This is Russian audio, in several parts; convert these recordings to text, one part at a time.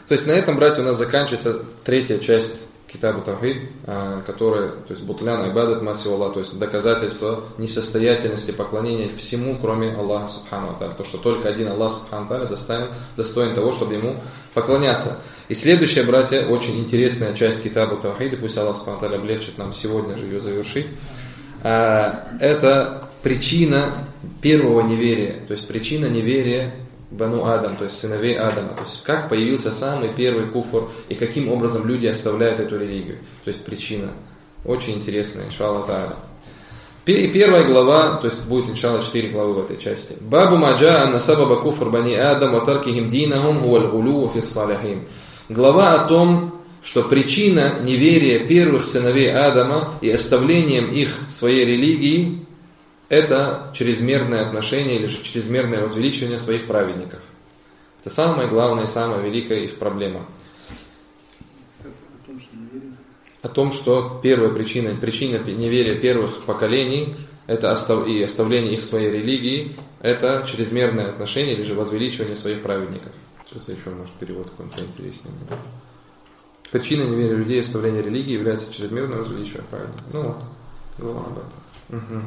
То есть на этом, братья, у нас заканчивается третья часть Китабу Тавхид, которая, то есть Бутлян Айбадат Маси Аллах, то есть доказательство несостоятельности поклонения всему, кроме Аллаха Субхану Ата'аля. То, что только один Аллах Субхану Ата'аля достоин того, чтобы ему поклоняться. И следующая, братья, очень интересная часть Китабу Тавхида, пусть Аллах Субхану Ата'аля облегчит нам сегодня же ее завершить, это причина первого неверия, то есть причина неверия Бану Адам, то есть сыновей Адама, то есть как появился самый первый куфр и каким образом люди оставляют эту религию, то есть причина очень интересная, иншаллах та'аля. Первая глава, то есть будет иншаллах 4 главы в этой части. Бабу маджа анна сабаба куфр бани Адам ва таркихим динахум хуа аль-гулу фи ссалихин. Глава о том, что причина неверия первых сыновей Адама и оставлением их своей религии это чрезмерное отношение или же чрезмерное возвеличивание своих праведников. Это самая главная и самая великая их проблема. О том, что первая причина неверия первых поколений это и оставление их своей религии, это чрезмерное отношение или же возвеличивание своих праведников. Сейчас еще, может, перевод какой-то интереснее. Причина неверия людей и оставления религии является чрезмерное возвеличивание праведников. Ну вот, глава об этом.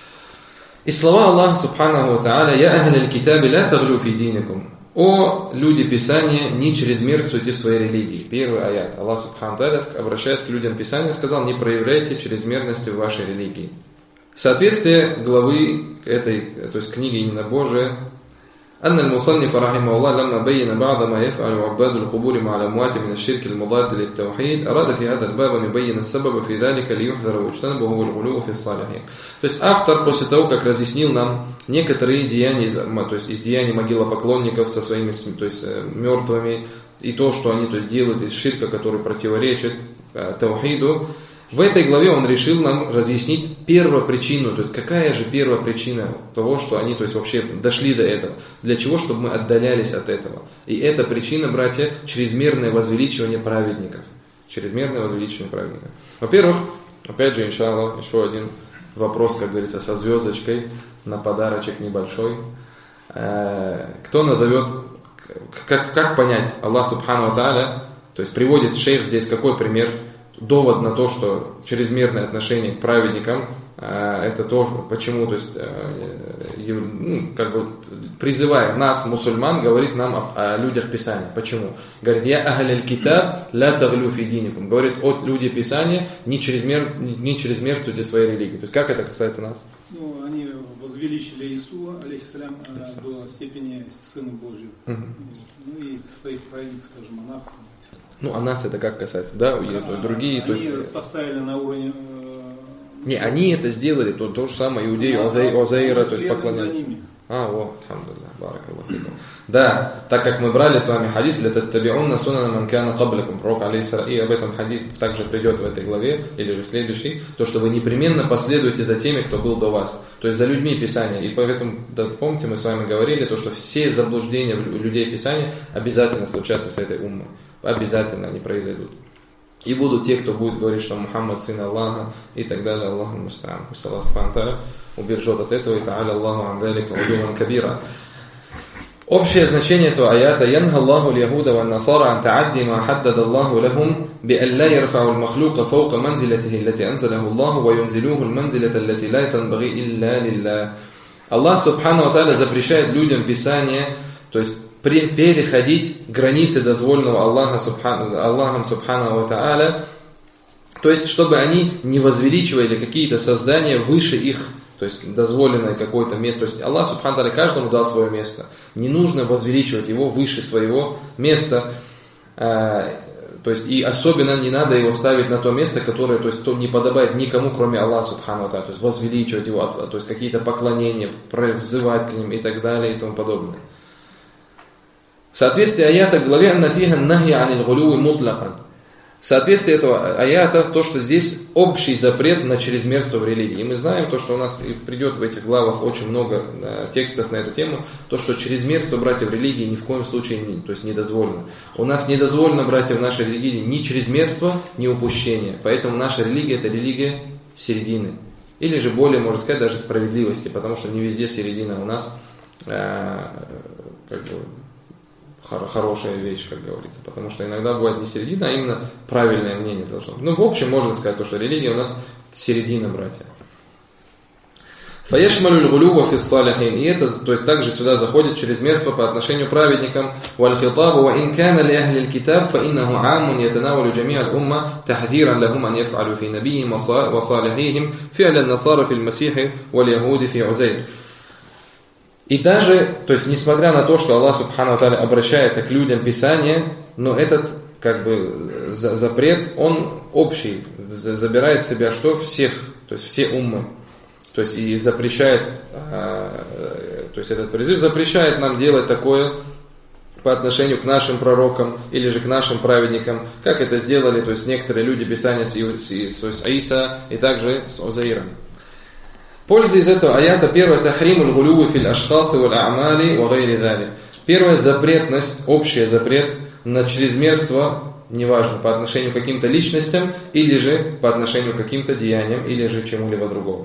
И слова Аллаха Субханаху ва Та'аля: «Я ахляль китаби ля таглю фи диникум». О люди Писания, не чрезмерствуйте в своей религии. Первый аят. Аллах Субханаху ва Та'аля, обращаясь к людям Писания, сказал: не проявляйте чрезмерности в вашей религии. Соответствие главы этой, то есть книги Единобожия, أن المصنف رحمه الله لما بين بعض ما يفعل عباد القبور مع الأموات من الشرك المضاد للتوحيد أراد في هذا الباب أن يبين السبب في ذلك ليحذر ويجتنب وهو الغلو في الصالحين. То есть автор после того, как разъяснил нам некоторые деяния, то есть из деяний могилопоклонников со своими, то есть мертвыми, и то, что они, то есть, делают из ширка, который противоречит таухиду, в этой главе он решил нам разъяснить первопричину, то есть какая же первопричина того, что они, то есть, вообще дошли до этого, для чего, чтобы мы отдалялись от этого. И эта причина, братья, чрезмерное возвеличивание праведников. Чрезмерное возвеличивание праведников. Во-первых, опять же, иншаллах, еще один вопрос, как говорится, со звездочкой на подарочек небольшой. Кто назовет, как понять Аллах Субхану ва Та'аля, то есть приводит шейх здесь какой пример, довод на то, что чрезмерное отношение к праведникам, это то, почему, то есть, как бы призывая нас, мусульман, говорит нам о людях Писания. Почему? Говорит: «Я ахляль китаб ля таглю фи диникум». Говорит: от люди Писания, не чрезмерствуйте своей религии. То есть, как это касается нас? Ну, они возвеличили Иисуса, алейхиссалям, до степени Сына Божьего. Ну и своих праведников, тоже монахов. Ну, а нас это как касается, да, другие, то есть... Они поставили на уровне... Не, они это сделали, то же самое, иудеи, Озаира, то есть поклоняются. Да, так как мы брали с вами хадис, пророк алейхиссалям, и об этом хадис также придет в этой главе, или же в следующей, то, что вы непременно последуете за теми, кто был до вас, то есть за людьми Писания. И поэтому, да, помните, мы с вами говорили, то, что все заблуждения людей Писания обязательно случатся с этой уммой. Обязательно они произойдут. И будут те, кто будет говорить, что Мухаммад сын Аллаха и так далее. Аллаху муста'ан. Пусть Аллах субхану та'аля убережет от этого. И та'аля Аллаху андалика удуман кабира. Общее значение этого аята: «Янха Аллаху л'яхуда ва насара ан та'адди ма хаддада Аллаху лахум би ан ла ярфa'у al-махлука фаука манзилатихи allati анзалаху Аллаху ва юнзилуху al-манзилата allati ла танбагhi илля лиллах». Аллах субхану ва та'аля запрещает людям Писания, то есть переходить границы дозволенного Аллахом Субхану ва Та'аля, то есть чтобы они не возвеличивали какие-то создания выше их, то есть дозволенное какое-то место. То есть Аллах Субхану ва Та'аля каждому дал свое место. Не нужно возвеличивать его выше своего места. То есть и особенно не надо его ставить на то место, которое, то есть, то не подобает никому, кроме Аллаха Субхану ва Та'аля. То есть возвеличивать его, то есть какие-то поклонения, взывать к ним и так далее и тому подобное. Соответствие аята к главе «Аннафиха нахи анил гулюи мутлакан». Соответствие этого аята то, что здесь общий запрет на чрезмерство в религии. И мы знаем то, что у нас придет в этих главах очень много текстов на эту тему, то, что чрезмерство, братья, в религии ни в коем случае то есть не дозволено. У нас не дозволено, братья, в нашей религии ни чрезмерство, ни упущение. Поэтому наша религия – это религия середины. Или же более, можно сказать, даже справедливости, потому что не везде середина у нас как бы хорошая вещь, как говорится. Потому что иногда бывает не середина, а именно правильное мнение должно быть. Ну, в общем, можно сказать, что религия у нас середина, братья. فَيَشْمَلُ الْغُلُوَّ فِي الصَّالِحِينَ. И это, то есть также сюда заходит чрезмерство по отношению к праведникам. وَالْخِطَابُ وَإِنْ كَانَ لِأَهْلِ الْكِتَابِ فَإِنَّهُ عَامٌ يَتَنَاوَلُ جَمِيعَ الْأُمَّةِ تَحْذِيرًا لَهُمْ أَنْ يَفْعَلُوا فِي نَبِيِّهِمْ وَصَالِحِيهِمْ فِعْلَ النَّصَارَى فِي الْمَسِيحِ وَالْيَهُودِ فِي عُزَيْرٍ. И даже, то есть несмотря на то, что Аллах Субхану ва Тааля обращается к людям Писания, но этот как бы запрет, он общий, забирает в себя что? Всех, то есть все уммы. То есть и запрещает, то есть этот призыв запрещает нам делать такое по отношению к нашим пророкам или же к нашим праведникам, как это сделали, то есть некоторые люди Писания с Иса и также с Узаиром. Польза из этого аята: первое, тахримуль гулювы фил ашхасы валь а'мали ва гайри залик. Первое, запретность, общий запрет на чрезмерство, неважно, по отношению к каким-то личностям, или же по отношению к каким-то деяниям, или же чему-либо другому.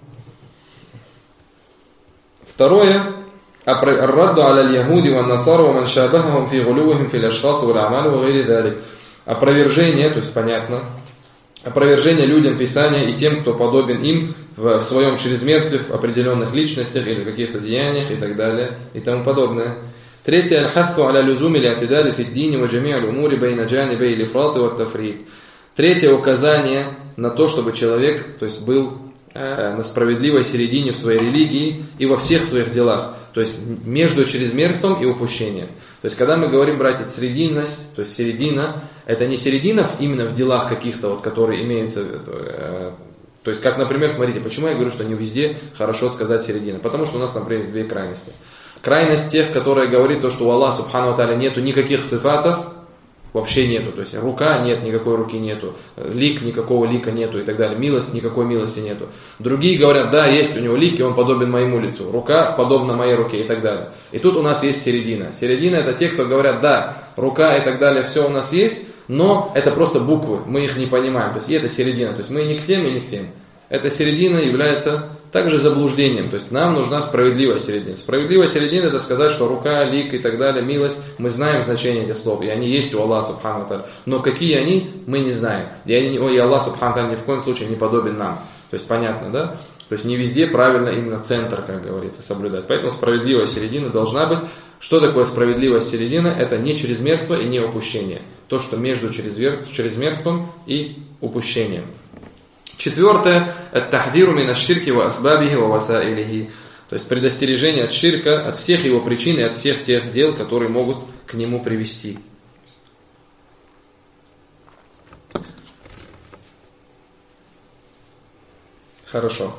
Второе, الرد على اليهود والنصارى ومن شابههم في غلوهم في الأشخاص والأعمال وغير ذلك. Опровержение, то есть понятно, опровержение людям Писания и тем, кто подобен им в своем чрезмерстве, в определенных личностях или в каких-то деяниях и так далее и тому подобное. Третье, الحث على لزوم الاعتدال في الدين وجميع الأمور بين جانبي الإفراط والتفريط. Третье, указание на то, чтобы человек, то есть был на справедливой середине в своей религии и во всех своих делах, то есть между чрезмерством и упущением. То есть когда мы говорим, братья, срединность, то есть середина, это не середина именно в делах каких-то, вот, которые имеются, то есть как, например, смотрите, почему я говорю, что не везде хорошо сказать середина, потому что у нас, например, есть две крайности. Крайность тех, которые говорит то, что у Аллаха Субхану ва Тааля нету никаких сифатов, вообще нету, то есть рука нет, никакой руки нету, лик, никакого лика нету и так далее, милость, никакой милости нету. Другие говорят, да, есть у него лик, и он подобен моему лицу, рука подобна моей руке и так далее. И тут у нас есть середина. Середина — это те, кто говорят, да, рука и так далее, все у нас есть, но это просто буквы, мы их не понимаем, то есть и это середина, то есть мы и не к тем, и не к тем. Эта середина является также заблуждением, то есть нам нужна справедливая середина. Справедливая середина — это сказать, что рука, лик и так далее, милость, мы знаем значение этих слов, и они есть у Аллаха Субхану ва Тааля. Но какие они, мы не знаем. И Аллах Субхану ва Тааля ни в коем случае не подобен нам. То есть понятно, да? То есть не везде правильно именно центр, как говорится, соблюдать. Поэтому справедливая середина должна быть. Что такое справедливая середина? Это не чрезмерство и не упущение. То, что между чрезмерством и упущением. Четвертое, ат-тахдиру мин аш-ширки ва асбабихи ва васаилихи. То есть предостережение от ширка, от всех его причин и от всех тех дел, которые могут к нему привести. Хорошо.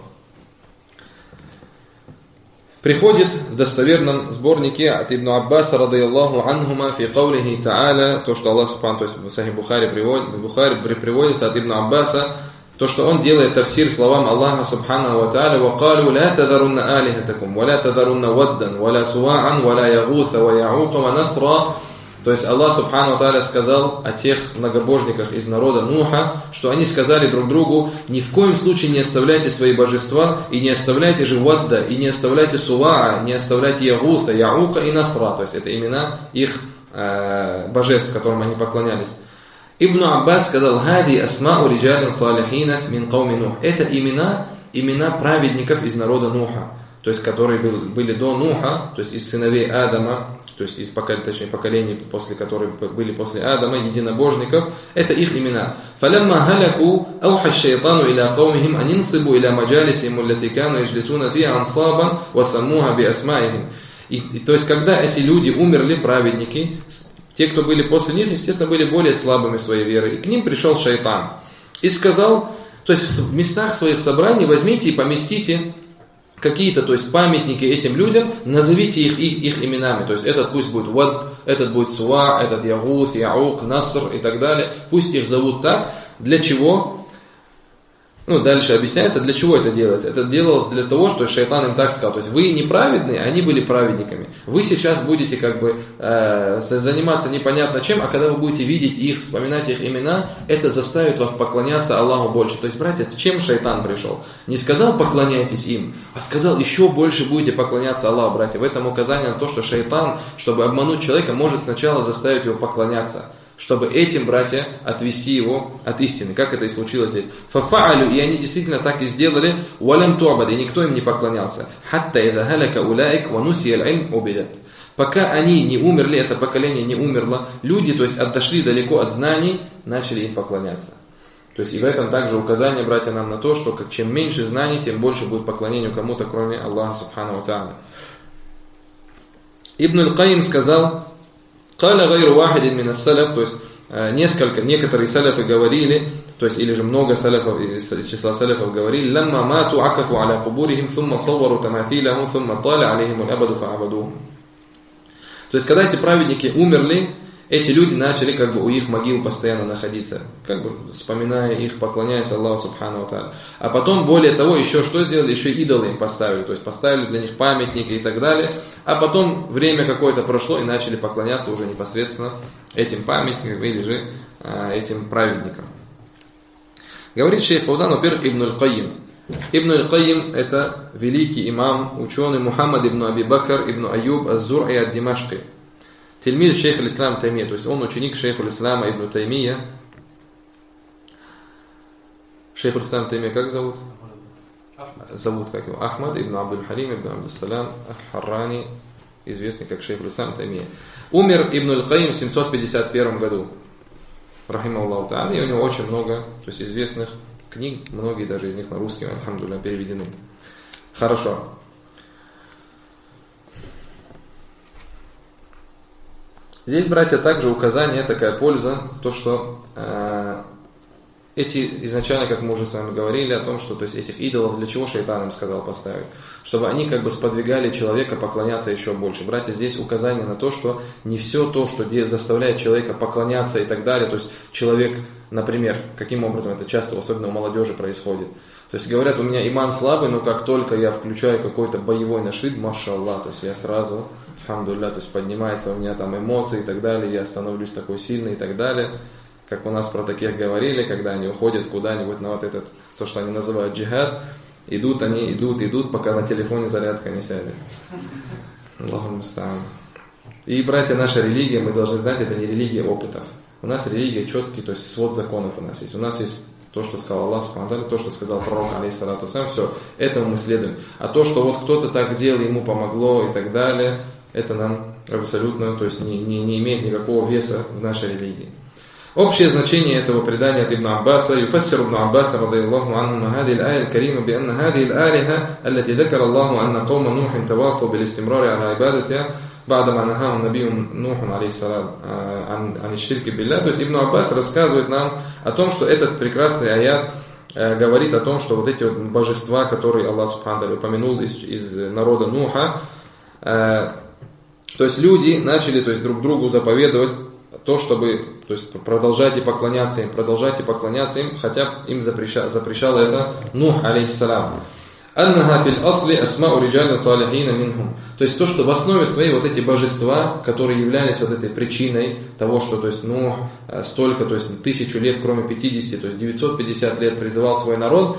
Приходит в достоверном сборнике от Ибн Аббаса радийаллаху анхума фи каулихи та'аля, то, что Аллах Субхану, то есть в Сахих Бухари приводится от Ибн Аббаса, то, что он делает тафсир словам Аллаха Субхану ва Тааля: وَقَالُوا لَا تَذَرُنَّ آلِهَتَكُمْ وَلَا تَذَرُنَّ وَدًّا وَلَا سُوَاعًا وَلَا يَغُوثَ وَيَعُوقَ وَنَسْرًا. То есть Аллах Субхану ва Тааля сказал о тех многобожниках из народа Нуха, что они сказали друг другу: ни в коем случае не оставляйте свои божества, и не оставляйте же Вадда, и не оставляйте Суваа, не оставляйте Ягута, Яука и Насра. То есть это имена их божеств, которым они поклонялись. Ибн Аббас сказал: «Хади асмау риджалин салихинах мин кауми Нух». Это имена праведников из народа Нуха, то есть которые были до Нуха, то есть из сыновей Адама, то есть из поколений, после которых были после Адама, единобожников. Это их имена. «Фалямма халяку ауха шайтану иля каумихим анинсибу иля маджалисихим аллати кану яджлисуна фиха ансабан ва саммуха би асмаихим». И то есть когда эти люди умерли, праведники, те, кто были после них, естественно, были более слабыми своей верой. И к ним пришел шайтан и сказал, то есть в местах своих собраний возьмите и поместите какие-то, то есть памятники этим людям, назовите их именами. То есть этот пусть будет Вад, этот будет Суа, этот Ягут, Яук, Наср и так далее. Пусть их зовут так. Для чего? дальше объясняется, для чего это делается. Это делалось для того, что шайтан им так сказал. То есть вы неправедные, они были праведниками. Вы сейчас будете заниматься непонятно чем, а когда вы будете видеть их, вспоминать их имена, это заставит вас поклоняться Аллаху больше. То есть, братья, с чем шайтан пришел? Не сказал поклоняйтесь им, а сказал еще больше будете поклоняться Аллаху, братья. В этом указание на то, что шайтан, чтобы обмануть человека, может сначала заставить его поклоняться, чтобы этим, братья, отвести его от истины, как это и случилось здесь. Фафаалю, и они действительно так и сделали, валям туабад, и никто им не поклонялся. Хатта ида халяка улаик вануси аль-илм убидат. Пока они не умерли, это поколение не умерло, люди, то есть отошли далеко от знаний, начали им поклоняться. То есть и в этом также указание, братья, нам на то, что чем меньше знаний, тем больше будет поклонению кому-то, кроме Аллаха субхану ва тааля. Ибн аль-Кайим сказал: «Каля гайру вахидин мин ас-салаф», то есть некоторые салафы говорили, то есть или же много салафов из числа салафов говорили: «Ламма мату акафу аля кубурихим, thumма саввару тамафилахум, thumма таля алейхим аль-абаду фа'абадухум». То есть когда эти праведники умерли, эти люди начали у их могил постоянно находиться, вспоминая их, поклоняясь Аллаху субхану ва тааля. А потом, более того, еще что сделали? Еще идолы им поставили, то есть поставили для них памятники и так далее. А потом время какое-то прошло и начали поклоняться уже непосредственно этим памятникам или же этим праведникам. Говорит шейх Фаузан, во-первых, Ибн аль-Кайим. Ибн аль-Кайим — это великий имам, ученый Мухаммад ибн Аби Бакр ибн Аюб аз-Зур'и ад-Димашки. Тельмид шейх аль-Ислам Таймия, то есть он ученик шейха аль-Ислама ибн Таймия. Шейх аль-Ислам Таймия как зовут? Зовут как его? Ахмад ибн Абдуль-Халим ибн Абдус-Салам аль-Харрани, известный как шейх аль-Ислам Таймия. Умер Ибн аль-Кайим в 751 году. Рахимахуллаху та'аля, и у него очень много, то есть известных книг, многие даже из них на русский, альхамдулилля, переведены. Хорошо. Здесь, братья, также указание, такая польза, то, что эти изначально, как мы уже с вами говорили, о том, что то есть этих идолов для чего шайтан им сказал поставить? Чтобы они сподвигали человека поклоняться еще больше. Братья, здесь указание на то, что не все то, что заставляет человека поклоняться и так далее, то есть человек, например, каким образом это часто, особенно у молодежи происходит. То есть говорят, у меня иман слабый, но как только я включаю какой-то боевой нашид, машаллах, то есть я сразу, альхамдулилля, то есть поднимается у меня там эмоции и так далее, я становлюсь такой сильный и так далее. Как у нас про таких говорили, когда они уходят куда-нибудь на то, что они называют джихад, идут, пока на телефоне зарядка не сядет. Аллаху муста'ан. И, братья, наша религия, мы должны знать, это не религия опытов. У нас религия четкий, то есть свод законов у нас есть. У нас есть то, что сказал Аллах субхану ва тааля, то, что сказал пророк, алейхиссалату вассалям, все, этому мы следуем. А то, что кто-то так делал, ему помогло и так далее, это нам абсолютно, то есть не имеет никакого веса в нашей религии. Общее значение этого предания от Ибн Аббаса: «Юфассиру Ибн Аббаса, радияллаху анху, хадиhi аль-ая аль-карима, бианна хадиhi аль-алиха, аллати закара Аллаху анна каума Нухин тавасау бил-истимрари аля ибадатиха, ба'дама нахахум набиюм Нухун, алейхиссалам, ан иш-ширки билля». То есть Ибн Аббас рассказывает нам о том, что этот прекрасный аят говорит о том, что эти божества, которые Аллах субхану ва тааля упомянул из народа Нуха, то есть люди начали друг другу заповедовать то, чтобы продолжать поклоняться им, хотя им запрещало это Нух, алейхиссалам. «Аннаха фил асли асмау риджалин салихина минхум». То есть то, что в основе своей эти божества, которые являлись этой причиной того, что Нух столько, 1000 лет, кроме 50, то есть 950 лет призывал свой народ,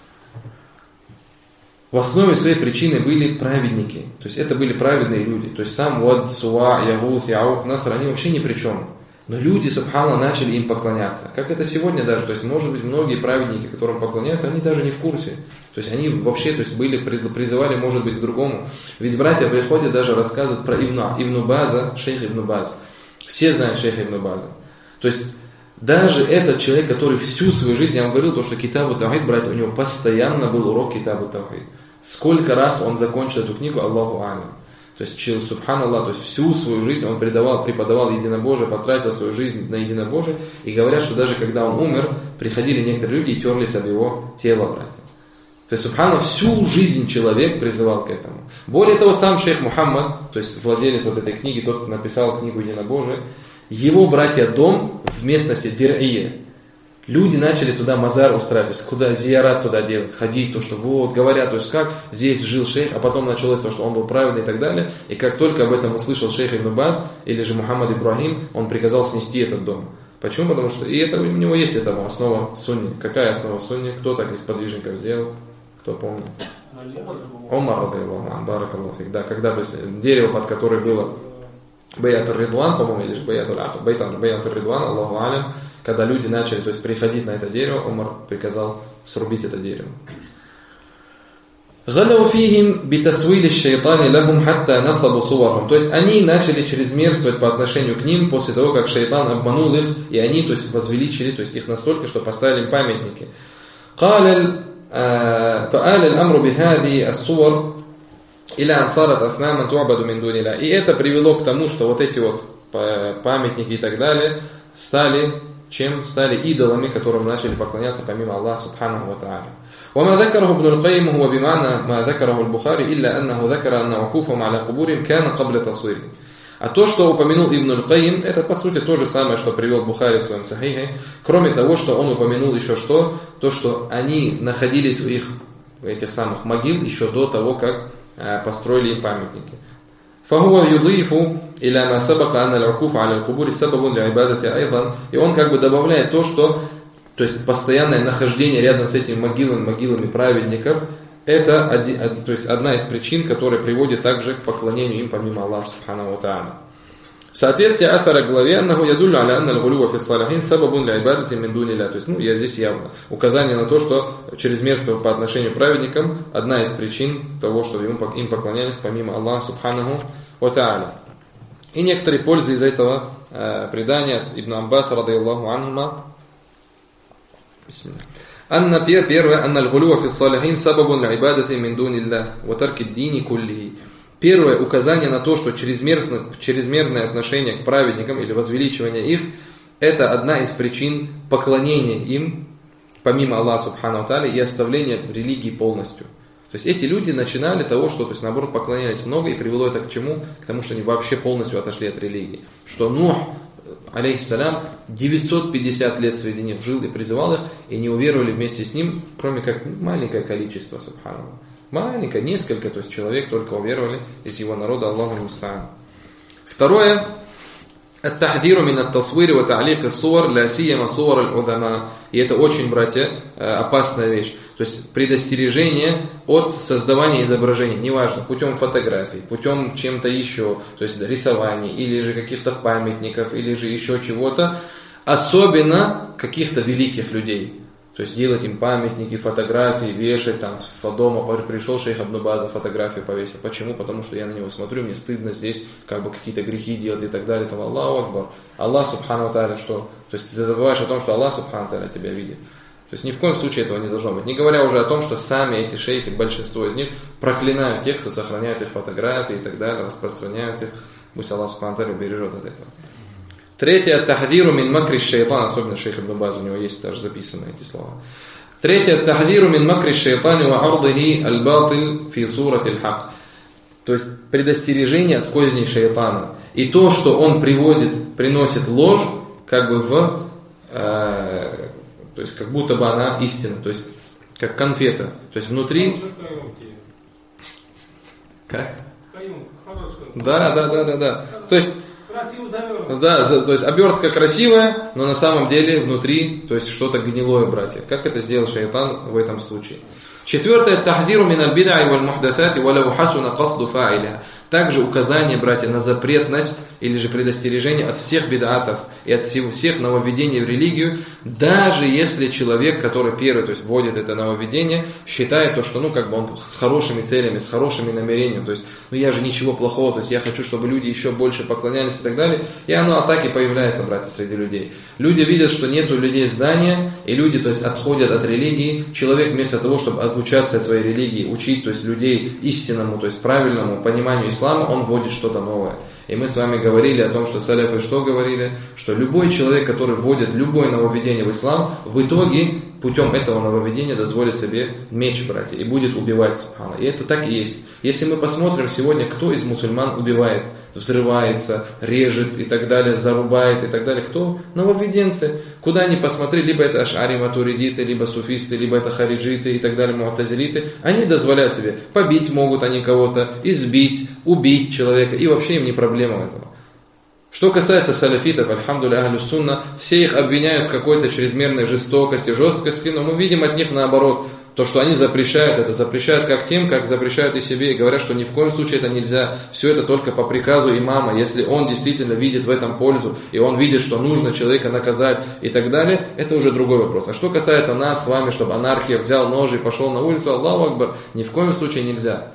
в основе своей причины были праведники. То есть это были праведные люди. То есть сам Вад, Суа, Ягут, Яук, Наср, они вообще ни при чем. Но люди, субхана, начали им поклоняться. Как это сегодня даже. То есть, может быть, многие праведники, которым поклоняются, они даже не в курсе. То есть они вообще призывали, может быть, к другому. Ведь братья приходят, даже рассказывают про Ибн База, шейх Ибн Баз. Все знают шейха Ибн База. То есть даже этот человек, который всю свою жизнь, я вам говорил, то, что Китабу Таухид, братья, у него постоянно был урок Китабу Таухид. Сколько раз он закончил эту книгу, Аллаху алям. То есть, субханаллах, то есть всю свою жизнь он преподавал единобожие, потратил свою жизнь на единобожие. И говорят, что даже когда он умер, приходили некоторые люди и терлись об его тело, братья. То есть, субханаллах, всю жизнь человек призывал к этому. Более того, сам шейх Мухаммад, то есть владелец этой книги, тот, кто написал книгу единобожия, его, братья, дом в местности Дир'ия. люди начали туда мазар устраивать, то есть куда зиярат туда делать, ходить, то, что вот, говорят, то есть как здесь жил шейх, а потом началось то, что он был праведный и так далее. И как только об этом услышал шейх Ибн Баз или же Мухаммад Ибрахим, он приказал снести этот дом. Почему? Потому что и это, у него есть этому основа сунни. Какая основа сунни? Кто так из подвижников сделал? Кто помнит? Омар, баракаллаху фик. Да, когда, то есть дерево, под которое было Беятур Ридван, по-моему, или же Беятур Ридван, Аллаху алям, когда люди начали, то есть приходить на это дерево, Омар приказал срубить это дерево. То есть они начали чрезмерствовать по отношению к ним после того, как шайтан обманул их, и они, то есть, возвеличили, то есть, их настолько, что поставили им памятники. И это привело к тому, что вот эти вот памятники и так далее стали чем? Стали идолами, которым начали поклоняться помимо Аллаха Субханаху ва Та'аля. وما ذكره ابن القيم هو بمعنى ما ذكره البخاري إلا أنه ذكر أن وقوفهم على قبورهم كان قبل تصويره. А то, что упомянул Ибн аль-Каим, это по сути то же самое, что привел Бухари в своем Сахихе, кроме того, что он упомянул еще что? То, что они находились у этих самых могил еще до того, как построили им памятники. فهو يضيف إلى ما سبق أن الوقوف على القبور سبب لعبادة أيضا. И он как бы добавляет то, что, то есть постоянное нахождение рядом с этими могилами праведников, это то есть одна из причин, которая приводит также к поклонению им помимо Аллаха Субханаху ва Та'аля. Соответствие автора главе «Аннаху ядуллю аля анна аль-гулюва фи ссалихин сабабун ля ибадати мин дуни ля». То есть, я здесь явно указание на то, что чрезмерство по отношению к праведникам одна из причин того, что им поклонялись помимо Аллаха Субханаху ва Та'аля. И некоторые пользы из этого предания от Ибн Аббаса радийаллаху анхума. Бисмилlah. Анна первое, анна аль-гулюва фи ссалихин сабабун ля ибадати мин дуни ля ва тарки д-дини куллихи. Первое указание на то, что чрезмерное отношение к праведникам или возвеличивание их, это одна из причин поклонения им, помимо Аллаха Субханаху ва Та'аля, и оставления религии полностью. То есть эти люди начинали того, что, то есть наоборот, поклонялись много, и привело это к чему? К тому, что они вообще полностью отошли от религии. Что Нух, алейхиссалям, 950 лет среди них жил и призывал их, и не уверовали вместе с ним, кроме как маленькое количество, субханаллах. Маленькое, несколько, то есть человек только уверовали из его народа, Аллаху муста'ан. Второе, التحذير من التصوير وتعليق الصور لا سيما صور العظماء. И это очень, братья, опасная вещь. То есть предостережение от создавания изображений, неважно, путем фотографий, путем чем-то еще, то есть рисований, или же каких-то памятников, или же еще чего-то, особенно каких-то великих людей. То есть делать им памятники, фотографии, вешать там с дома. Пришел шейх Ибн Баз, фотографию повесил. Почему? Потому что я на него смотрю, мне стыдно здесь как бы какие-то грехи делать и так далее. Там Аллаху Акбар. Аллах Субхану ва Тааля что? То есть ты забываешь о том, что Аллах Субхану ва Тааля тебя видит. То есть ни в коем случае этого не должно быть. Не говоря уже о том, что сами эти шейхи, большинство из них, проклинают тех, кто сохраняет их фотографии и так далее, распространяют их. Пусть Аллах Субхану ва Тааля убережет от этого. Третье, тахвиру мин макри шайтан, особенно шейх Ибн Баз, у него есть даже записаны эти слова. Третье, тахвиру мин макри шайтани ва ардихи аль-батиль фи сурати аль-хак. То есть предостережение от козней шайтана. И то, что он приносит ложь, как бы то есть как будто бы она истина, то есть как конфета. То есть внутри... Как? Да. То есть... Да, то есть обертка красивая, но на самом деле внутри, то есть что-то гнилое, братья. Как это сделал шайтан в этом случае? Четвертое, тахвиру мин аль-бида'и валь-мухдасати валау хасуна касду фа'иля. Также указание, братья, на запретность или же предостережение от всех бид'атов и от всех нововведений в религию, даже если человек, который первый, то есть вводит это нововведение, считает то, что, как бы он с хорошими целями, с хорошими намерениями, то есть, я же ничего плохого, то есть я хочу, чтобы люди еще больше поклонялись и так далее, и оно атаки появляется, братья, среди людей. Люди видят, что нету людей здания, и люди, то есть, отходят от религии, человек вместо того, чтобы обучаться от своей религии, учить, то есть, людей истинному, то есть, правильному пониманию ислама, он вводит что-то новое. И мы с вами говорили о том, что саляфы что говорили? Что любой человек, который вводит любое нововведение в ислам, в итоге путем этого нововведения дозволит себе меч, братья, и будет убивать, субхана. И это так и есть. Если мы посмотрим сегодня, кто из мусульман убивает, взрывается, режет и так далее, зарубает и так далее, кто? Нововведенцы. Куда ни посмотри, либо это аш'ари матуридиты, либо суфисты, либо это хариджиты и так далее, му'тазилиты, они дозволяют себе, побить могут они кого-то, избить, убить человека, и вообще им не проблема этого. Что касается салафитов, альхамдулилля, ахлю сунна, все их обвиняют в какой-то чрезмерной жестокости, жесткости, но мы видим от них наоборот, то, что они запрещают это, запрещают как тем, как запрещают и себе, и говорят, что ни в коем случае это нельзя, все это только по приказу имама, если он действительно видит в этом пользу, и он видит, что нужно человека наказать и так далее, это уже другой вопрос. А что касается нас с вами, чтобы анархия взял нож и пошел на улицу, Аллаху акбар, ни в коем случае нельзя.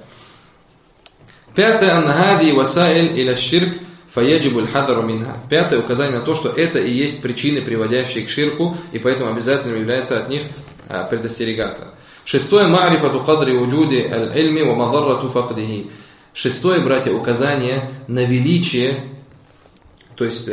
Пятое, аннагади васаиль иля ширк, фаяджибуль хадару минха. Пятое указание на то, что это и есть причины, приводящие к ширку, и поэтому обязательно является от них предостерегаться. Шестое, ма'рифату кадри вуджуди аль-ильми ва мадаррату факдихи. Шестое, братья, указание на величие, то есть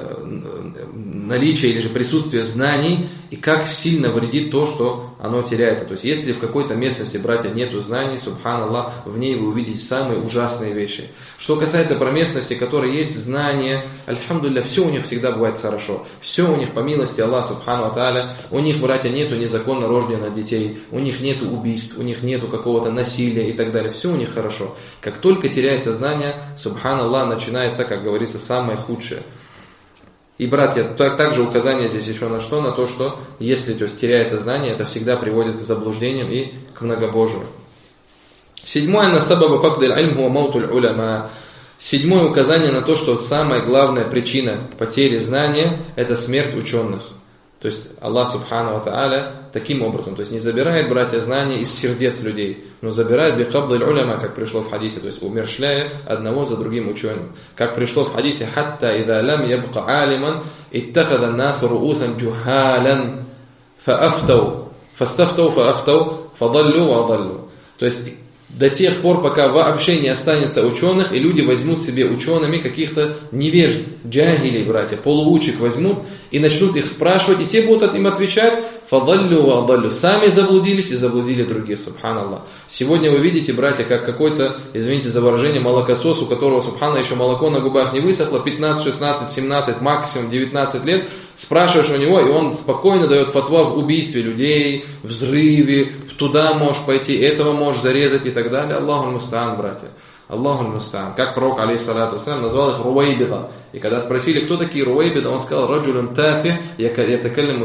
наличие или же присутствие знаний, и как сильно вредит то, что оно теряется. То есть если в какой-то местности, братья, нету знаний, субханаллах, в ней вы увидите самые ужасные вещи. Что касается про местности, которые есть знания, альхамдулилля, все у них всегда бывает хорошо. Все у них по милости Аллаха, субхану ва тааля, у них, братья, нету незаконно рожденных детей, у них нету убийств, у них нету какого-то насилия и так далее. Все у них хорошо. Как только теряется знание, субханаллах, начинается, как говорится, самое худшее. И, братья, также указание здесь еще на что? На то, что если, то есть, теряется знание, это всегда приводит к заблуждениям и к многобожию. Седьмое, насабаба факдиль альм хуа маутуль уляма. Седьмое указание на то, что самая главная причина потери знания – это смерть ученых. То есть Аллах субхану ва тааля таким образом, то есть не забирает, братья, знания из сердец людей, но забирает бикабдиль уляма, как пришло в хадисе, то есть умерщвляя одного за другим ученым. Как пришло в хадисе, хатта ида лам ябка алиман, иттахада нас руусан джухалян, фаафтау, фастафтау, фаафтау, фадаллю ва адаллю. То есть до тех пор, пока вообще не останется ученых, и люди возьмут себе учеными каких-то невеж, джахилей, братья, полуучек возьмут, и начнут их спрашивать, и те будут им отвечать, фадаллю ва адаллю, сами заблудились и заблудили других, субханаллах. Сегодня вы видите, братья, как какой-то, извините за выражение, молокосос, у которого, субхана, еще молоко на губах не высохло, 15, 16, 17, максимум 19 лет, спрашиваешь у него, и он спокойно дает фатва в убийстве людей, взрыве, туда можешь пойти, этого можешь зарезать и так далее. Аллаху мустаан, братья. Аллаху мустаан. Как пророк, алейхиссалату вассалям, назвал их руайбида. И когда спросили, кто такие руайбида, он сказал, раджулюн тафи, ятакалляму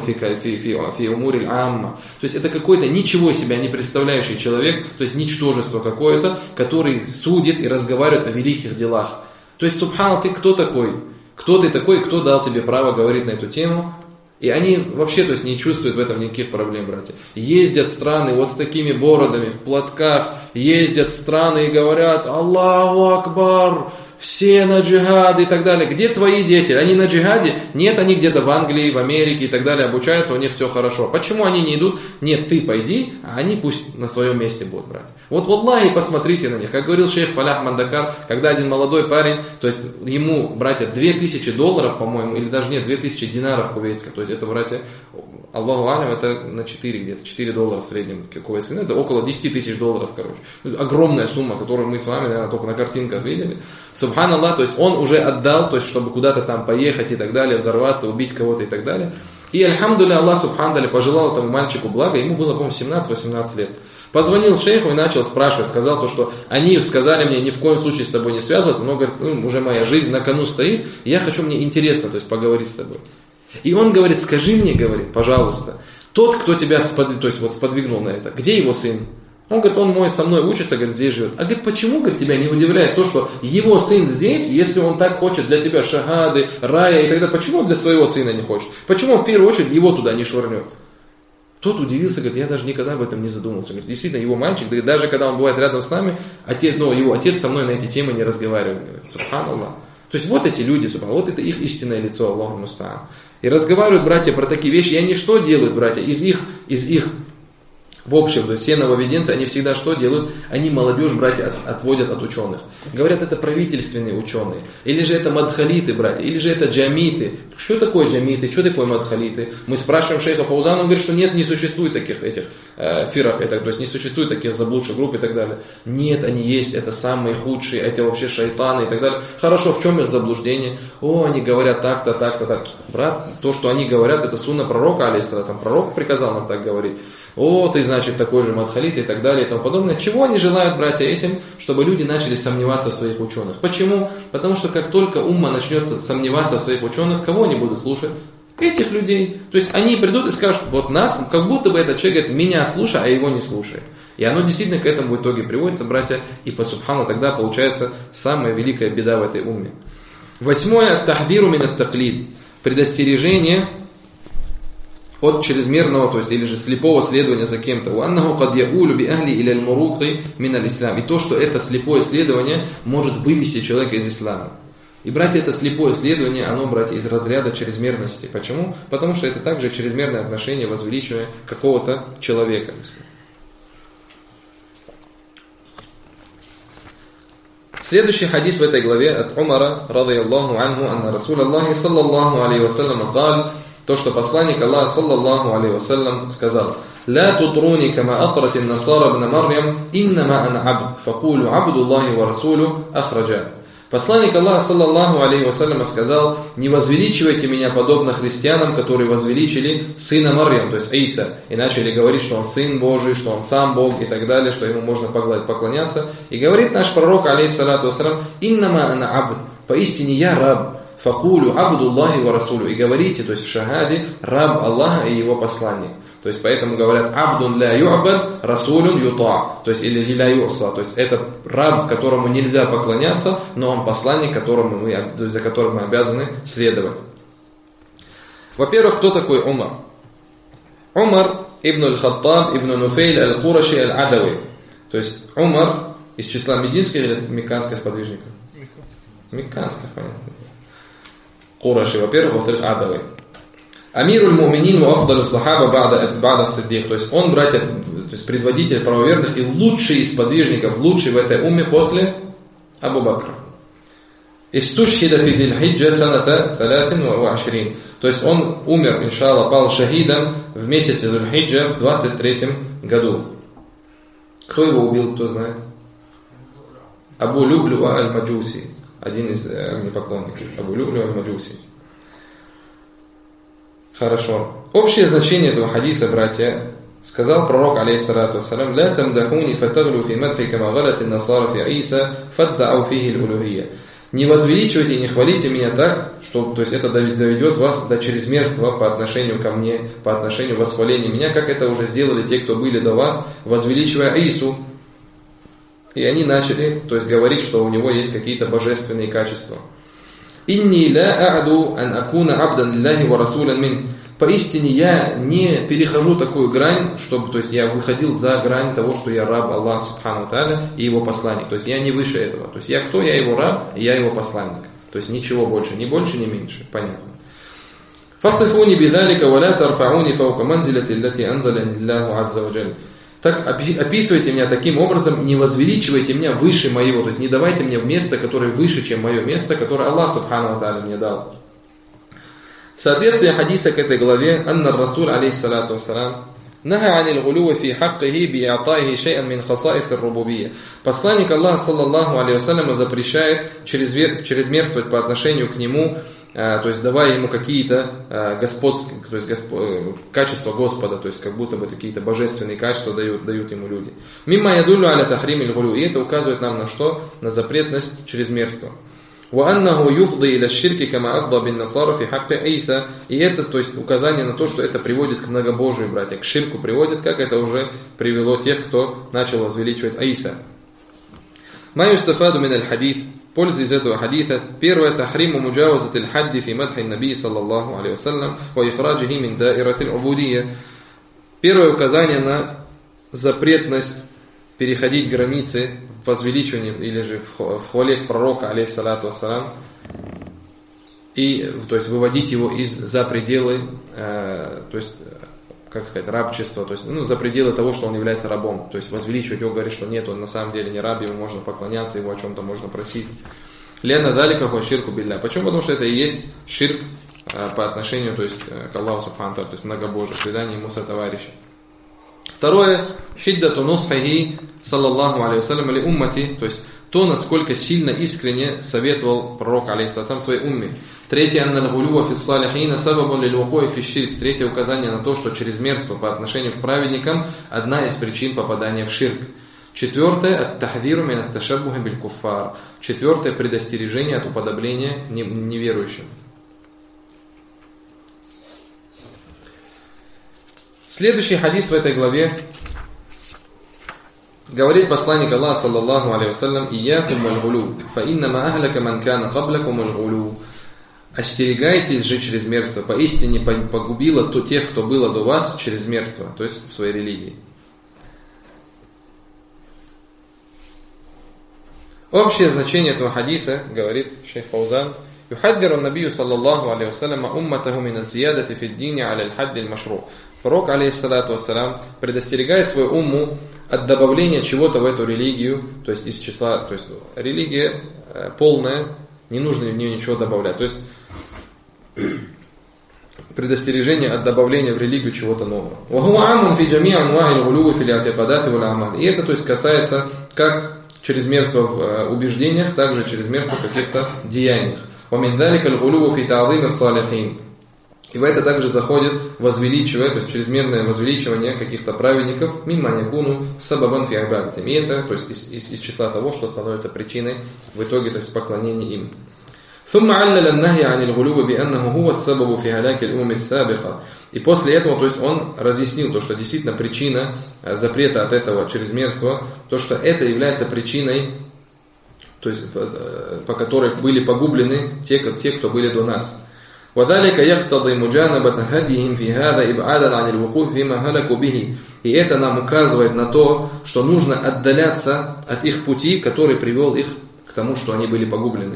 фи умуриль амма. То есть это какой-то ничего себя не представляющий человек, то есть ничтожество какое-то, который судит и разговаривает о великих делах. То есть, субхана, ты кто такой? Кто ты такой, кто дал тебе право говорить на эту тему? И они вообще, то есть, не чувствуют в этом никаких проблем, братья. Ездят в страны вот с такими бородами, в платках, ездят в страны и говорят «Аллаху Акбар», все на джихаде и так далее. Где твои дети? Они на джихаде? Нет, они где-то в Англии, в Америке и так далее обучаются, у них все хорошо. Почему они не идут? Нет, ты пойди, а они пусть на своем месте будут брать. Вот валлахи, посмотрите на них. Как говорил шейх Фалях Мандакар, когда один молодой парень, то есть ему, братья, $2000, по-моему, или даже нет, 2000 динаров кувейтских, то есть это, братья, Аллаху алям, это на 4 где-то, $4 в среднем кувейтских, это около $10 000, короче. Огромная сумма, которую мы с вами, наверное, только на картинках видели. Субханаллах, то есть он уже отдал, то есть чтобы куда-то там поехать и так далее, взорваться, убить кого-то и так далее. И альхамдулилля, Аллах субханаллах пожелал этому мальчику блага, ему было, по-моему, 17-18 лет. Позвонил шейху и начал спрашивать, сказал то, что они сказали мне ни в коем случае с тобой не связываться, но говорит, уже моя жизнь на кону стоит, и я хочу, мне интересно, то есть поговорить с тобой. И он говорит, скажи мне, говорит, пожалуйста, тот, кто тебя сподвигнул на это, где его сын? Он говорит, он мой со мной учится, говорит, здесь живет. А говорит, почему, говорит, тебя не удивляет то, что его сын здесь, если он так хочет для тебя шахады, рая и так далее, почему он для своего сына не хочет? Почему он в первую очередь его туда не швырнет? Тот удивился, говорит, я даже никогда об этом не задумывался. Говорит, действительно, его мальчик, даже когда он бывает рядом с нами, его отец со мной на эти темы не разговаривает. Говорит, субханаллах. То есть вот эти люди, вот это их истинное лицо, Аллаху мустаан. И разговаривают, братья, про такие вещи, и они что делают, братья, из их в общем, то есть все нововведенцы, они всегда что делают? Они молодежь, братья, отводят от ученых. Говорят, это правительственные ученые. Или же это мадхалиты, братья. Или же это джамиты. что такое джамиты, что такое мадхалиты? Мы спрашиваем шейха Фаузана, он говорит, что нет, не существует таких этих фирак, то есть не существует таких заблудших групп и так далее. Нет, они есть, это самые худшие, эти вообще шайтаны и так далее. Хорошо, в чем их заблуждение? Они говорят так-то, так-то, так. Брат, то, что они говорят, это сунна пророка, алейхиссалям. Пророк приказал нам так говорить. Ты, значит, такой же мадхалит и так далее и тому подобное. Чего они желают, братья, этим? Чтобы люди начали сомневаться в своих ученых. Почему? Потому что как только умма начнет сомневаться в своих ученых, кого они будут слушать? Этих людей. То есть они придут и скажут, вот нас, как будто бы этот человек говорит, меня слушай, а его не слушай. И оно действительно к этому в итоге приводится, братья, и по субхану тогда получается самая великая беда в этой умме. 8. Тахвиру мин ат-таклид. Предостережение от чрезмерного, то есть или же слепого следования за кем-то. И то, что это слепое следование может вывести человека из ислама. И, братья, это слепое следование, оно, братья, из разряда чрезмерности. Почему? Потому что это также чрезмерное отношение, возвеличивание какого-то человека. Следующий хадис в этой главе от Умара, радийаллаху анху, анна Расул Аллахи, саллаллаху алейхи вассалям, сказал, то, что посланник Аллаха, саллаллаху алейхи вассалям, сказал, «Ла тутруни кама атрати насара бна Марьям, иннама ана абд, факулю абдуллахи ва расулю ахраджа». Посланник Аллаха, саллаллаху алейхи вассалям, сказал, «Не возвеличивайте меня подобно христианам, которые возвеличили сына Марьям», то есть Иса, и начали говорить, что он сын Божий, что он сам Бог и так далее, что ему можно поклоняться. И говорит наш пророк, алейхиссалату вассалям, «Иннама ана абд, поистине я раб». Факулю абдуллахи ва расулю. И говорите, то есть в шагаде, раб Аллаха и его посланник. То есть поэтому говорят абдун ля ю'бад, расулюн юта. То есть или ля ю'са. То есть это раб, которому нельзя поклоняться, но он посланник, за которым мы обязаны следовать. Во-первых, кто такой Умар? Умар ибн аль-Хаттаб ибн Нуфейль аль-Кураши аль-Адави. То есть Умар из числа мединских или мекканских сподвижников? Мекканских, понятно. Кураши, во-первых, во-вторых, Адавы. Амируль муминин ва афдалю сахаба бада сиддих. То есть он, братья, то есть предводитель правоверных и лучший из подвижников, лучший в этой умме после Абу Бакра. Истушхида фи диль-хиджа саната 23. То есть он умер, иншаллах, пал шахидом в месяце Диль-хиджа в 23 году. Кто его убил, кто знает? Абу Лю'лю аль-Маджуси. Один из огнепоклонников, Абу Лю'лю аль-Маджуси. Хорошо. Общее значение этого хадиса, братья, сказал пророк, алейхиссалату вассалям, «Ла тамдахуни фатаглю фи мадхи кама галати насара фи Иса, фаддау фихи аль-улухия». Не возвеличивайте и не хвалите меня так, что, то есть это доведет вас до чрезмерства по отношению ко мне, по отношению восхваления меня, как это уже сделали те, кто были до вас, возвеличивая Ису. И они начали, то есть говорить, что у него есть какие-то божественные качества. «Инни ла а'ду ан акуна абдан лиллахи ва расулян мин». Поистине я не перехожу такую грань, чтобы, то есть я выходил за грань того, что я раб Аллаха субхану тааля и его посланник. То есть я не выше этого. То есть я кто? Я его раб, и я его посланник. То есть ничего больше, ни меньше. Понятно. «Фасифуни бидалика ва ла тарфауни фаука манзилати лати анзалани Аллаху азза ва джаль». Так описывайте меня таким образом, не возвеличивайте меня выше моего, то есть не давайте мне место, которое выше, чем мое место, которое Аллах субхану ва тааля мне дал. Соответствие хадиса к этой главе, анна Расул алейхиссалату вассалам наха анил гулуви фи хаккихи би и'атайхи шей'ан мин хасаис ар-рубубийя. Посланник Аллаха саллаллаху алейхи вассалям запрещает чрезмерствовать по отношению к нему, то есть давая ему какие-то господские, то есть качества Господа, то есть как будто бы какие-то божественные качества дают ему люди. Мимма ядуллю аля тахримиль гулу. И это указывает нам на что? На запретность чрезмерства. وأنه يفضي إلى الشرك كما أفضى بالنصارى في حق عيسى. И это, то есть указание на то, что это приводит к многобожию, братья, к ширку приводит, как это уже привело тех, кто начал возвеличивать Иса. ما يستفاد من الحديث. Польза из этого хадиса. Первое, тахриму муджавазат аль-хадди фи мадхи наби саллаллаху алейхи вассалям ва ихраджихи мин даирати аль-убудийя. Первое указание на запретность переходить границы в возвеличивании или же в хвале к пророка, алейхиссалату вассалям, и, то есть, выводить его за пределы, то есть, как сказать, рабчества, то есть, за пределы того, что он является рабом, то есть, возвеличивать его, говорит, что нет, он на самом деле не раб, ему можно поклоняться, его о чем-то можно просить. Лена далика хуа ширку билля. Почему? Потому что это и есть ширк по отношению, то есть, к Аллаху Субхану, то есть многобожие, предание ему сотоварища. Второе, шиддату нусхихи саллаллаху алейхи вассалям или уммати, то есть то, насколько сильно искренне советовал пророк алейхиссалям своей умме. Третье, анна аль-гулюва фи ссалихина сабабун лиль-вукуи фи ширк. Третье указание на то, что чрезмерство по отношению к праведникам одна из причин попадания в ширк. Четвертое, ат-тахдиру мин ат-ташаббухи биль-куффар. Четвертое, предостережение от уподобления неверующим. Следующий хадис в этой главе говорит посланник Аллаха саллаллаху алейхи вассалям: «Иякум валь-гулу, фа иннама ахляка ман кана каблакум аль-гулу». Остерегайтесь же чрезмерства, поистине погубило то тех, кто было до вас, чрезмерство, то есть в своей религии. Общее значение этого хадиса, говорит шейх Фаузан: «Юхаддиру набию саллаллаху алейхи вассалям умматаху мин аз-зиядати фи ад-дини аля аль-хадди аль-машру». Пророк, алейхиссалату вассалям, предостерегает свою умму от добавления чего-то в эту религию, то есть из числа, то есть религия полная, не нужно в нее ничего добавлять. То есть предостережение от добавления в религию чего-то нового. И это, то есть, касается как чрезмерства в убеждениях, так же чрезмерства в каких-то деяниях. И в это также заходит возвеличивание, то есть чрезмерное возвеличивание каких-то праведников, мимма якуну сабабан фи ибадатим. И это, то есть из числа того, что становится причиной в итоге, то есть поклонения им. И после этого, то есть он разъяснил то, что действительно причина запрета от этого чрезмерства, то, что это является причиной, то есть по которой были погублены те, кто были до нас. وذلك يقتضي مجانبة هديهم في هذا إبعادا عن الوقوف فيما هلكوا به. И это нам указывает на то, что нужно отдаляться от их пути, который привел их к тому, что они были погублены.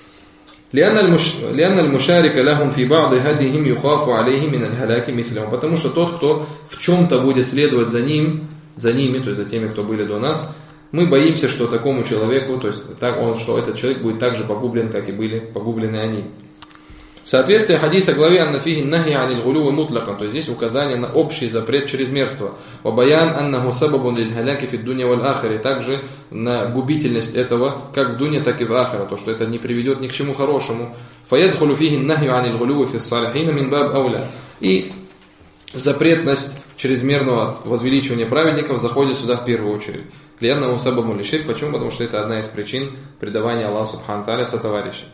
لأن المشارك لهم في بعض هديهم يخاف عليه من الهلاك مثلهم. Потому что тот, кто в чем-то будет следовать за ними, то есть за теми, кто были до нас, мы боимся, что такому человеку, то есть что этот человек будет так же погублен, как и были погублены они. Соответствие хадиса главе «Аннафихи нахи аниль гулювы мутлакам», то есть здесь указание на общий запрет чрезмерства. «Вабаян аннаху сабабун лиль халяки фид дуня валь ахири», также на губительность этого, как в дуне, так и в ахира, то, что это не приведет ни к чему хорошему. «Фаядхулю фихи нахи аниль гулювы фис салихина мин баб ауля». И запретность чрезмерного возвеличивания праведников заходит сюда в первую очередь. «Лияннаху сабабун лиль ширк». Почему? Потому что это одна из причин предавания Аллаху субхану тааля сотоварища.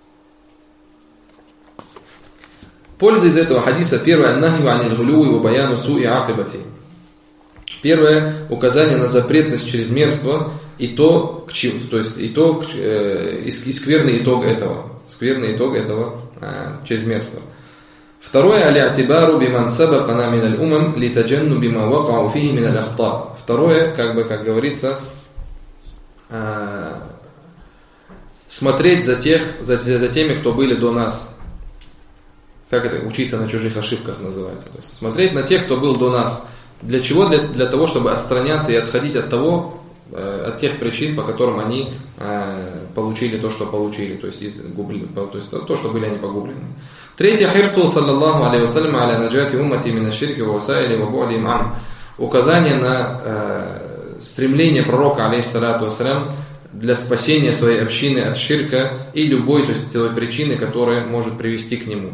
Польза из этого хадиса: первое, нахи аниль гулюи ва баяну суи акибати. Первое, указание на запретность чрезмерства и то, к чему, то есть и скверный итог этого чрезмерства. Второе, аля-атибару биман сабакана мин аль-умам литаджанну бима вакау фихи мин аль-ахта. Второе, как говорится, смотреть за теми, кто были до нас. Как это? Учиться на чужих ошибках называется. То есть смотреть на тех, кто был до нас. Для чего? Для того, чтобы отстраняться и отходить от тех причин, по которым они получили то, что получили. То есть то, что были они погублены. Третье. Хирсу саллаллаху алейхи вассалям аля наджати уммати мин аш-ширки ва васайли ва бу'ди им. Указание на стремление пророка алейхиссалату вассалям для спасения своей общины от ширка и любой, то есть той причины, которая может привести к нему.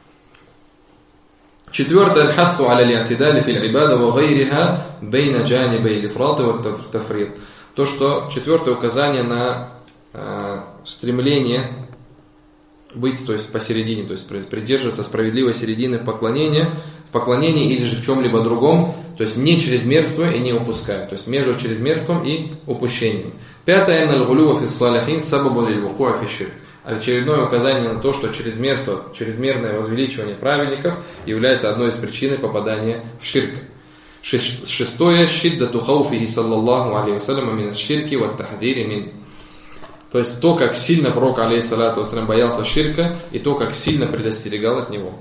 Четвертое, аль-хассу аля ли'атидали фил ибада ва гайриха бейна джанибей лифраты ва тафрит. То, что четвертое указание на стремление быть, то есть посередине, то есть придерживаться справедливой середины в поклонении или же в чем-либо другом, то есть не чрезмерствуя и не упуская, то есть между чрезмерством и упущением. Пятое, наль-гулюва фис салихин сабабу лиль-вукуа фи ширк. Очередное указание на то, что чрезмерное возвеличивание праведников является одной из причин попадания в ширк. Шестое, шиддату хауфихи саллаллаху алейхи вассалям мин аш-ширки ва ат-тахдири мин. То есть то, как сильно пророк алейхиссалату вассалям боялся ширка, и то, как сильно предостерегал от него.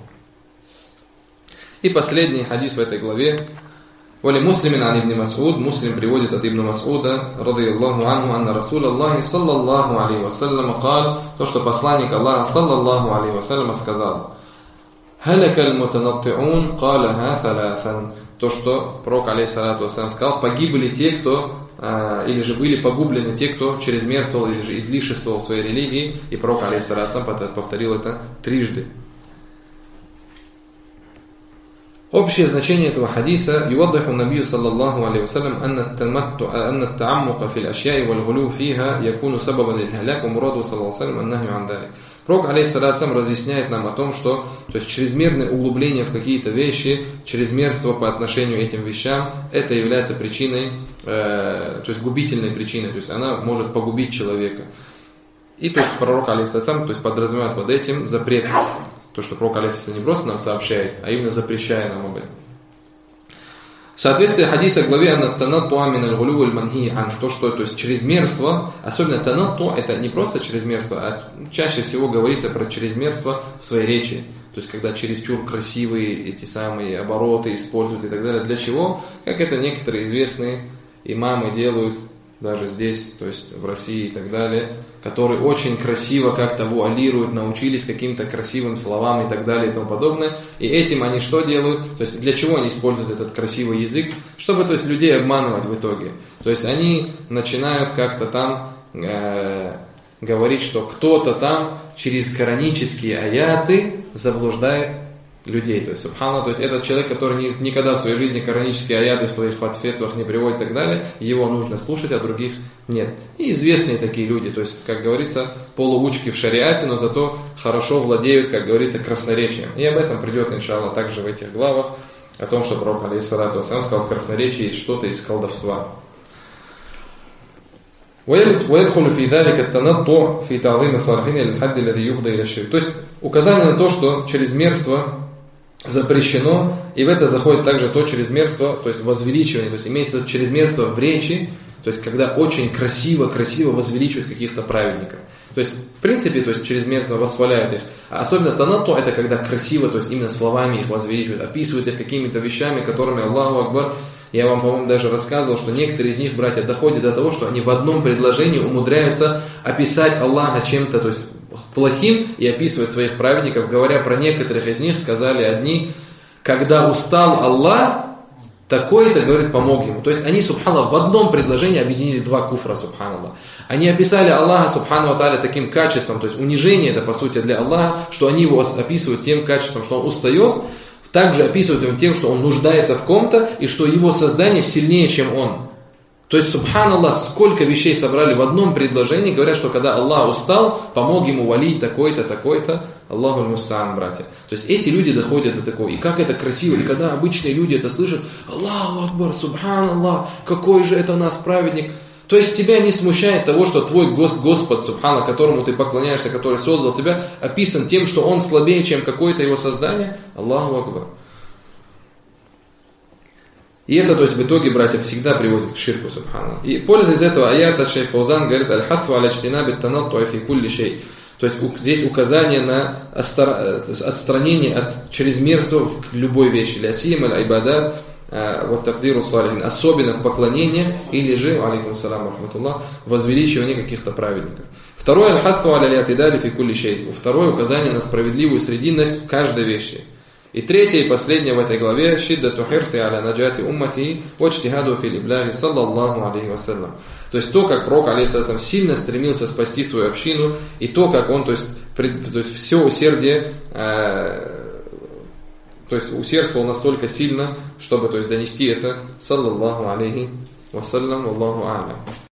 И последний хадис в этой главе. Вали муслимин ан ибн Мас'уд. Муслим приводит от ибн Мас'уда, радийаллаху анху, анна Расул Аллахи саллаллаху алейхи вассалям кал, то, что посланник Аллаха саллаллаху алейхи вассалям сказал: «Халякаль мутанатти'ун калаха саласан». То, что пророк, алейхиссалату вассалям, сказал, погибли те, кто, или же были погублены те, кто чрезмерствовал или же излишествовал в своей религии, и пророк, алейхиссалату вассалям, повторил это трижды. Общее значение этого хадиса: «Юваддаху набию саллаллаху алейхи вассалям анна ат-тааммука фил ашьяи валь гулу фиха якуну сабабан лиль халяк ва мураду саллаллаху алейхи вассалям аннахю ан далик». Пророк, алейхиссалату разъясняет нам о том, что то есть чрезмерное углубление в какие-то вещи, чрезмерство по отношению к этим вещам, это является причиной, то есть губительной причиной, то есть она может погубить человека. И то есть пророк, алейхиссалату, то есть подразумевает под этим запрет. То, что пророк алейхиссалям не просто нам сообщает, а именно запрещая нам об этом. Соответствие хадиса главе «Ан-танаттуа мин аль-гулу валь-манхи ан». То, что то есть чрезмерство, особенно танатту, это не просто чрезмерство, а чаще всего говорится про чрезмерство в своей речи. То есть, когда чересчур красивые эти самые обороты используют и так далее. Для чего? Как это некоторые известные имамы делают, даже здесь, то есть в России и так далее, которые очень красиво как-то вуалируют, научились каким-то красивым словам и так далее и тому подобное. И этим они что делают? То есть для чего они используют этот красивый язык? Чтобы, то есть, людей обманывать в итоге. То есть они начинают как-то там говорить, что кто-то там через коранические аяты заблуждает людей. То есть, субхана, то есть этот человек, который никогда в своей жизни коранические аяты в своих фетвах не приводит и так далее, его нужно слушать, а других нет. И известные такие люди, то есть, как говорится, полуучки в шариате, но зато хорошо владеют, как говорится, красноречием. И об этом придет, иншаллах, также в этих главах, о том, что пророк, алейхиссалату вассалям, сказал, в красноречии есть что-то из колдовства. ويدخل في ذلك التنطع في تعظيم الصالحين للحد الذي يفضي إلى الشرك. То есть указание на то, что чрезмерство запрещено, и в это заходит также то чрезмерство, то есть возвеличивание, то есть имеется чрезмерство в речи, то есть когда очень красиво возвеличивают каких-то праведников. То есть в принципе, то есть чрезмерно восхваляют их. А особенно танатту, это когда красиво, то есть именно словами их возвеличивают, описывают их какими-то вещами, которыми Аллаху Акбар. Я вам, по-моему, даже рассказывал, что некоторые из них, братья, доходят до того, что они в одном предложении умудряются описать Аллаха чем-то, то есть плохим, и описывать своих праведников. Говоря про некоторых из них, сказали одни: когда устал Аллах, такой-то, говорит, помог ему. То есть они, субханаллах, в одном предложении объединили два куфра, субханаллах. Они описали Аллаха, субхану тааля, таким качеством, то есть унижение это, по сути, для Аллаха, что они его описывают тем качеством, что он устает, также описывают им тем, что он нуждается в ком-то, и что его создание сильнее, чем он. То есть, субханаллах, сколько вещей собрали в одном предложении, говорят, что когда Аллах устал, помог ему вали такой-то, такой-то, Аллаху мустаан, братья. То есть эти люди доходят до такого. И как это красиво, и когда обычные люди это слышат: Аллаху Акбар, субханаллах, какой же это у нас праведник. То есть тебя не смущает того, что твой Господь, субхана, которому ты поклоняешься, который создал тебя, описан тем, что он слабее, чем какое-то его создание. Аллаху Акбар. И это, то есть, в итоге, братья, всегда приводит к ширку, субхана. И пользуясь из этого аята, шейх Фаузан говорит: аль-хаффу аля ijтинаби ат-танатту'и фи кулли шей. То есть здесь указание на отстранение от чрезмерства к любой вещи. Лясим аль-айбадат вот тагдиру салихин, особенно в поклонениях, или же, алейкум салам рахматуллах, возвеличивание каких-то праведников. Второе, аль-хаффу аля ли'тидали фи кулли шей. Второе, указание на справедливую срединность в каждой вещи. И третье и последнее в этой главе: шиддату хирси аля наджати уммати ва ijтихаду фил иблаги саллаллаху алейхи вассалям. То есть то, как пророк алейхиссалям сильно стремился спасти свою общину, и то, как он, то есть все усердие, то есть усердствовал настолько сильно, чтобы, то есть, донести это, саллаллаху алейхи вассалям, аллаху а'лям.